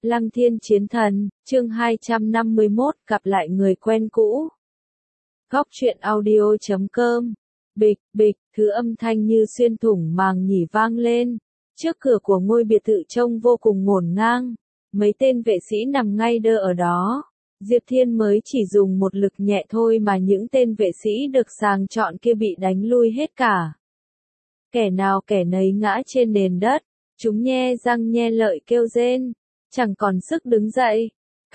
Lăng Thiên Chiến Thần, chương 251, gặp lại người quen cũ. Góc truyện audio.com. Bịch, bịch, thứ âm thanh như xuyên thủng màng nhĩ vang lên. Trước cửa của ngôi biệt thự trông vô cùng ngổn ngang. Mấy tên vệ sĩ nằm ngay đơ ở đó. Diệp Thiên mới chỉ dùng một lực nhẹ thôi mà những tên vệ sĩ được sàng chọn kia bị đánh lui hết cả. Kẻ nào kẻ nấy ngã trên nền đất. Chúng nhe răng nhe lợi kêu rên. Chẳng còn sức đứng dậy.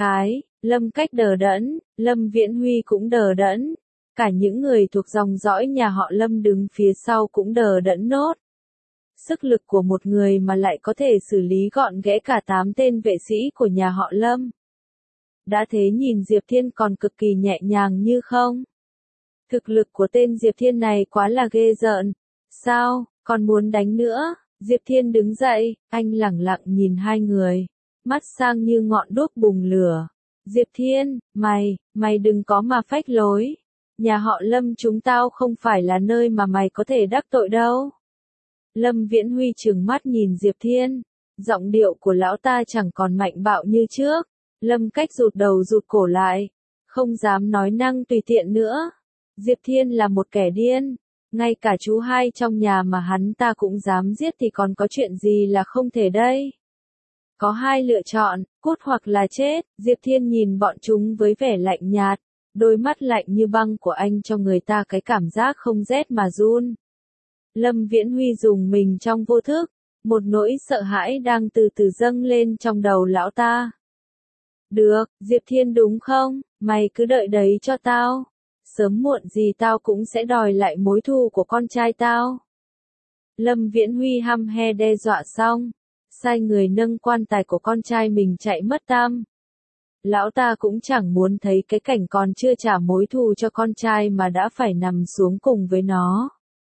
Lâm Cách đờ đẫn, Lâm Viễn Huy cũng đờ đẫn. Cả những người thuộc dòng dõi nhà họ Lâm đứng phía sau cũng đờ đẫn nốt. Sức lực của một người mà lại có thể xử lý gọn ghẽ cả 8 tên vệ sĩ của nhà họ Lâm. Đã thế nhìn Diệp Thiên còn cực kỳ nhẹ nhàng như không. Thực lực của tên Diệp Thiên này quá là ghê rợn. Sao, còn muốn đánh nữa? Diệp Thiên đứng dậy, anh lẳng lặng nhìn hai người. Mắt sang như ngọn đuốc bùng lửa. Diệp Thiên, mày đừng có mà phách lối. Nhà họ Lâm chúng tao không phải là nơi mà mày có thể đắc tội đâu. Lâm Viễn Huy trừng mắt nhìn Diệp Thiên. Giọng điệu của lão ta chẳng còn mạnh bạo như trước. Lâm Cách rụt đầu rụt cổ lại. Không dám nói năng tùy tiện nữa. Diệp Thiên là một kẻ điên. Ngay cả chú hai trong nhà mà hắn ta cũng dám giết thì còn có chuyện gì là không thể đây. Có hai lựa chọn, cút hoặc là chết. Diệp Thiên nhìn bọn chúng với vẻ lạnh nhạt. Đôi mắt lạnh như băng của anh cho người ta cái cảm giác không rét mà run. Lâm Viễn Huy dùng mình trong vô thức. Một nỗi sợ hãi đang từ từ dâng lên trong đầu lão ta. Được, Diệp Thiên đúng không? Mày cứ đợi đấy cho tao. Sớm muộn gì tao cũng sẽ đòi lại mối thù của con trai tao. Lâm Viễn Huy hăm he đe dọa xong. Sai người nâng quan tài của con trai mình chạy mất tăm. Lão ta cũng chẳng muốn thấy cái cảnh còn chưa trả mối thù cho con trai mà đã phải nằm xuống cùng với nó.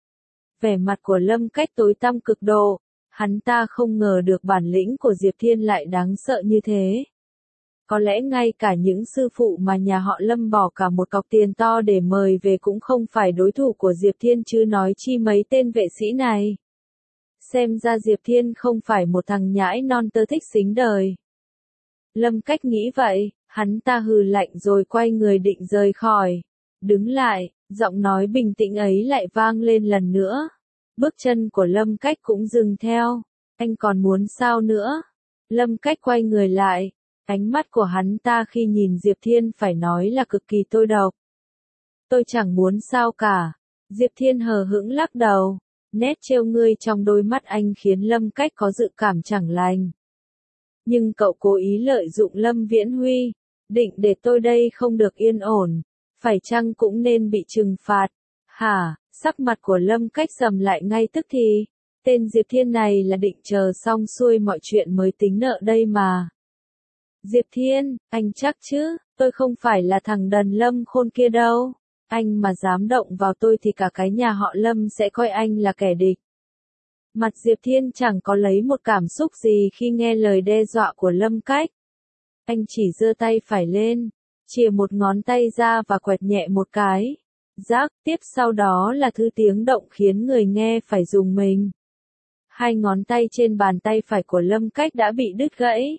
Vẻ mặt của Lâm Cách tối tăm cực độ. Hắn ta không ngờ được bản lĩnh của Diệp Thiên lại đáng sợ như thế. Có lẽ ngay cả những sư phụ mà nhà họ Lâm bỏ cả một cọc tiền to để mời về cũng không phải đối thủ của Diệp Thiên chứ nói chi mấy tên vệ sĩ này. Xem ra Diệp Thiên không phải một thằng nhãi non tơ thích xính đời. Lâm Cách nghĩ vậy, hắn ta hừ lạnh rồi quay người định rời khỏi. Đứng lại, giọng nói bình tĩnh ấy lại vang lên lần nữa. Bước chân của Lâm Cách cũng dừng theo. Anh còn muốn sao nữa? Lâm Cách quay người lại. Ánh mắt của hắn ta khi nhìn Diệp Thiên phải nói là cực kỳ tôi độc. Tôi chẳng muốn sao cả. Diệp Thiên hờ hững lắc đầu. Nét trêu ngươi trong đôi mắt anh khiến Lâm Cách có dự cảm chẳng lành. Nhưng cậu cố ý lợi dụng Lâm Viễn Huy. Định để tôi đây không được yên ổn. Phải chăng cũng nên bị trừng phạt? Hả? Sắc mặt của Lâm Cách sầm lại ngay tức thì. Tên Diệp Thiên này là định chờ xong xuôi mọi chuyện mới tính nợ đây mà. Diệp Thiên, anh chắc chứ, tôi không phải là thằng đần Lâm Khôn kia đâu. Anh mà dám động vào tôi thì cả cái nhà họ Lâm sẽ coi anh là kẻ địch. Mặt Diệp Thiên chẳng có lấy một cảm xúc gì khi nghe lời đe dọa của Lâm Cách. Anh chỉ giơ tay phải lên, chìa một ngón tay ra và quẹt nhẹ một cái. Rác, tiếp sau đó là thứ tiếng động khiến người nghe phải rùng mình. Hai ngón tay trên bàn tay phải của Lâm Cách đã bị đứt gãy.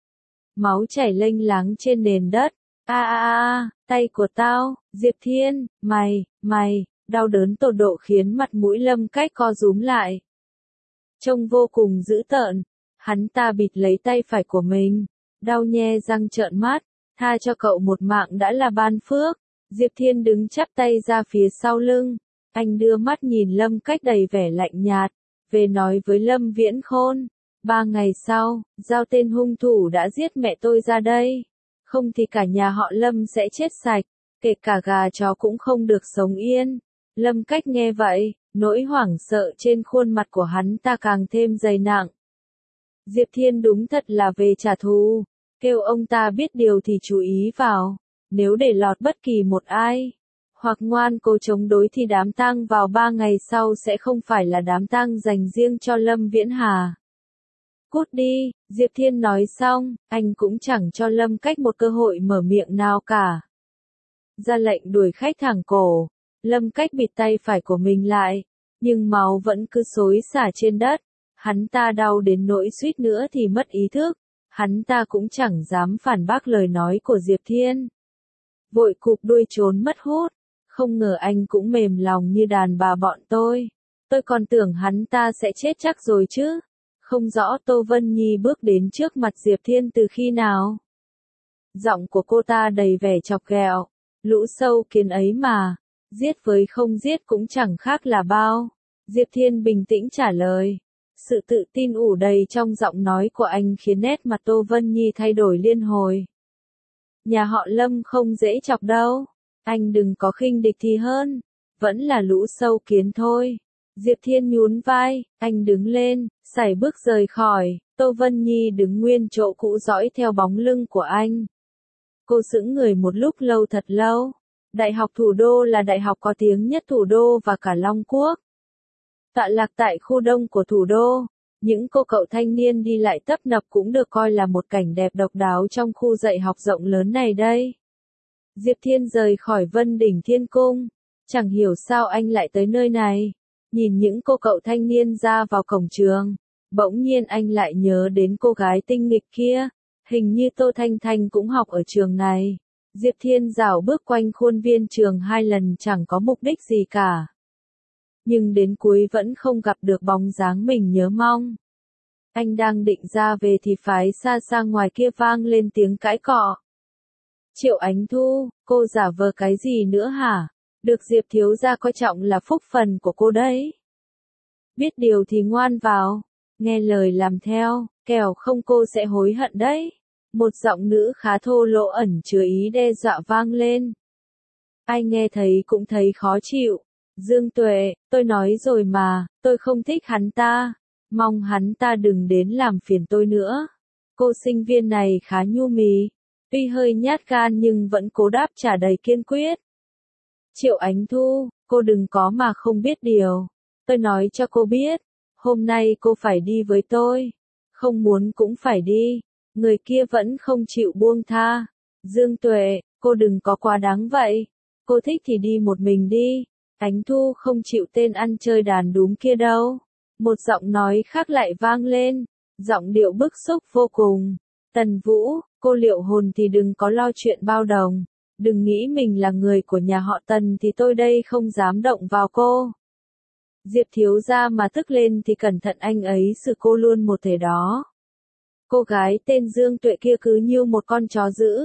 Máu chảy lênh láng trên nền đất. Tay của tao, Diệp Thiên, mày, đau đớn tột độ khiến mặt mũi Lâm Cách co rúm lại. Trông vô cùng dữ tợn, hắn ta bịt lấy tay phải của mình, đau nhe răng trợn mắt, tha cho cậu một mạng đã là ban phước. Diệp Thiên đứng chắp tay ra phía sau lưng, anh đưa mắt nhìn Lâm Cách đầy vẻ lạnh nhạt, về nói với Lâm Viễn Khôn. 3 ngày sau, giao tên hung thủ đã giết mẹ tôi ra đây. Không thì cả nhà họ Lâm sẽ chết sạch, kể cả gà chó cũng không được sống yên. Lâm Cách nghe vậy, nỗi hoảng sợ trên khuôn mặt của hắn ta càng thêm dày nặng. Diệp Thiên đúng thật là về trả thù. Kêu ông ta biết điều thì chú ý vào. Nếu để lọt bất kỳ một ai, hoặc ngoan cố chống đối thì đám tang vào 3 ngày sau sẽ không phải là đám tang dành riêng cho Lâm Viễn Hà. Cút đi, Diệp Thiên nói xong, anh cũng chẳng cho Lâm Cách một cơ hội mở miệng nào cả. Ra lệnh đuổi khách thẳng cổ, Lâm Cách bịt tay phải của mình lại, nhưng máu vẫn cứ xối xả trên đất, hắn ta đau đến nỗi suýt nữa thì mất ý thức. Hắn ta cũng chẳng dám phản bác lời nói của Diệp Thiên. Vội cụp đuôi trốn mất hút. Không ngờ anh cũng mềm lòng như đàn bà bọn tôi. Tôi còn tưởng hắn ta sẽ chết chắc rồi chứ. Không rõ Tô Vân Nhi bước đến trước mặt Diệp Thiên từ khi nào. Giọng của cô ta đầy vẻ chọc ghẹo. Lũ sâu kiến ấy mà, giết với không giết cũng chẳng khác là bao. Diệp Thiên bình tĩnh trả lời. Sự tự tin ủ đầy trong giọng nói của anh khiến nét mặt Tô Vân Nhi thay đổi liên hồi. Nhà họ Lâm không dễ chọc đâu. Anh đừng có khinh địch thì hơn. Vẫn là lũ sâu kiến thôi. Diệp Thiên nhún vai, anh đứng lên, sải bước rời khỏi. Tô Vân Nhi đứng nguyên chỗ cũ dõi theo bóng lưng của anh. Cô sững người một lúc lâu thật lâu. Đại học Thủ đô là đại học có tiếng nhất thủ đô và cả Long Quốc. Tọa lạc tại khu đông của thủ đô, những cô cậu thanh niên đi lại tấp nập cũng được coi là một cảnh đẹp độc đáo trong khu dạy học rộng lớn này đây. Diệp Thiên rời khỏi Vân Đỉnh Thiên Cung, chẳng hiểu sao anh lại tới nơi này. Nhìn những cô cậu thanh niên ra vào cổng trường, bỗng nhiên anh lại nhớ đến cô gái tinh nghịch kia, hình như Tô Thanh Thanh cũng học ở trường này. Diệp Thiên dạo bước quanh khuôn viên trường 2 lần chẳng có mục đích gì cả. Nhưng đến cuối vẫn không gặp được bóng dáng mình nhớ mong. Anh đang định ra về thì phái xa xa ngoài kia vang lên tiếng cãi cọ. Triệu Ánh Thu, cô giả vờ cái gì nữa hả? Được Diệp thiếu gia coi trọng là phúc phần của cô đấy. Biết điều thì ngoan vào, nghe lời làm theo, kẻo không cô sẽ hối hận đấy. Một giọng nữ khá thô lỗ ẩn chứa ý đe dọa vang lên. Ai nghe thấy cũng thấy khó chịu. Dương Tuệ, tôi nói rồi mà, tôi không thích hắn ta. Mong hắn ta đừng đến làm phiền tôi nữa. Cô sinh viên này khá nhu mì. Tuy hơi nhát gan nhưng vẫn cố đáp trả đầy kiên quyết. Triệu Ánh Thu, cô đừng có mà không biết điều. Tôi nói cho cô biết, hôm nay cô phải đi với tôi. Không muốn cũng phải đi. Người kia vẫn không chịu buông tha. Dương Tuệ, cô đừng có quá đáng vậy. Cô thích thì đi một mình đi. Ánh Thu không chịu tên ăn chơi đàn đúm kia đâu. Một giọng nói khác lại vang lên. Giọng điệu bức xúc vô cùng. Tần Vũ, cô Liệu Hồn thì đừng có lo chuyện bao đồng. Đừng nghĩ mình là người của nhà họ Tần thì tôi đây không dám động vào cô. Diệp thiếu gia mà tức lên thì cẩn thận anh ấy xử cô luôn một thể đó. Cô gái tên Dương Tuệ kia cứ như một con chó dữ.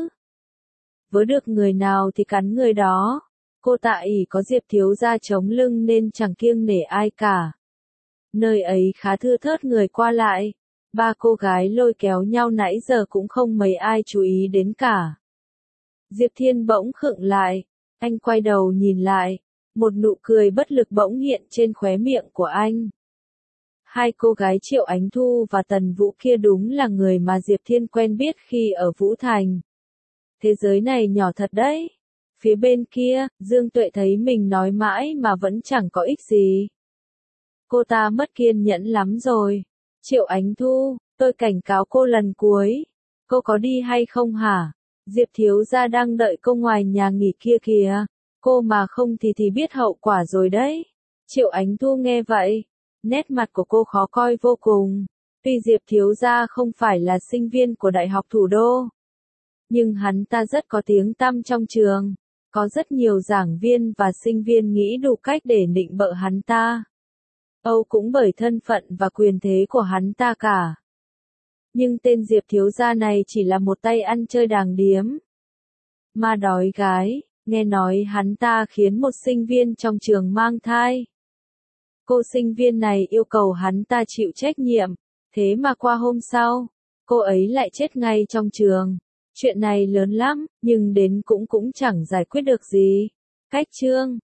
Với được người nào thì cắn người đó. Cô ta ỷ có Diệp thiếu gia chống lưng nên chẳng kiêng nể ai cả. Nơi ấy khá thưa thớt người qua lại. 3 cô gái lôi kéo nhau nãy giờ cũng không mấy ai chú ý đến cả. Diệp Thiên bỗng khựng lại. Anh quay đầu nhìn lại. Một nụ cười bất lực bỗng hiện trên khóe miệng của anh. 2 cô gái Triệu Ánh Thu và Tần Vũ kia đúng là người mà Diệp Thiên quen biết khi ở Vũ Thành. Thế giới này nhỏ thật đấy. Phía bên kia, Dương Tuệ thấy mình nói mãi mà vẫn chẳng có ích gì. Cô ta mất kiên nhẫn lắm rồi. Triệu Ánh Thu, tôi cảnh cáo cô lần cuối. Cô có đi hay không hả? Diệp thiếu gia đang đợi cô ngoài nhà nghỉ kia kìa. Cô mà không thì biết hậu quả rồi đấy. Triệu Ánh Thu nghe vậy. Nét mặt của cô khó coi vô cùng. Tuy Diệp thiếu gia không phải là sinh viên của Đại học Thủ đô. Nhưng hắn ta rất có tiếng tăm trong trường. Có rất nhiều giảng viên và sinh viên nghĩ đủ cách để nịnh bợ hắn ta. Âu cũng bởi thân phận và quyền thế của hắn ta cả. Nhưng tên Diệp thiếu gia này chỉ là một tay ăn chơi đàng điếm. Ma đói gái, nghe nói hắn ta khiến một sinh viên trong trường mang thai. Cô sinh viên này yêu cầu hắn ta chịu trách nhiệm, thế mà qua hôm sau, cô ấy lại chết ngay trong trường. Chuyện này lớn lắm, nhưng đến cũng chẳng giải quyết được gì. Cách chương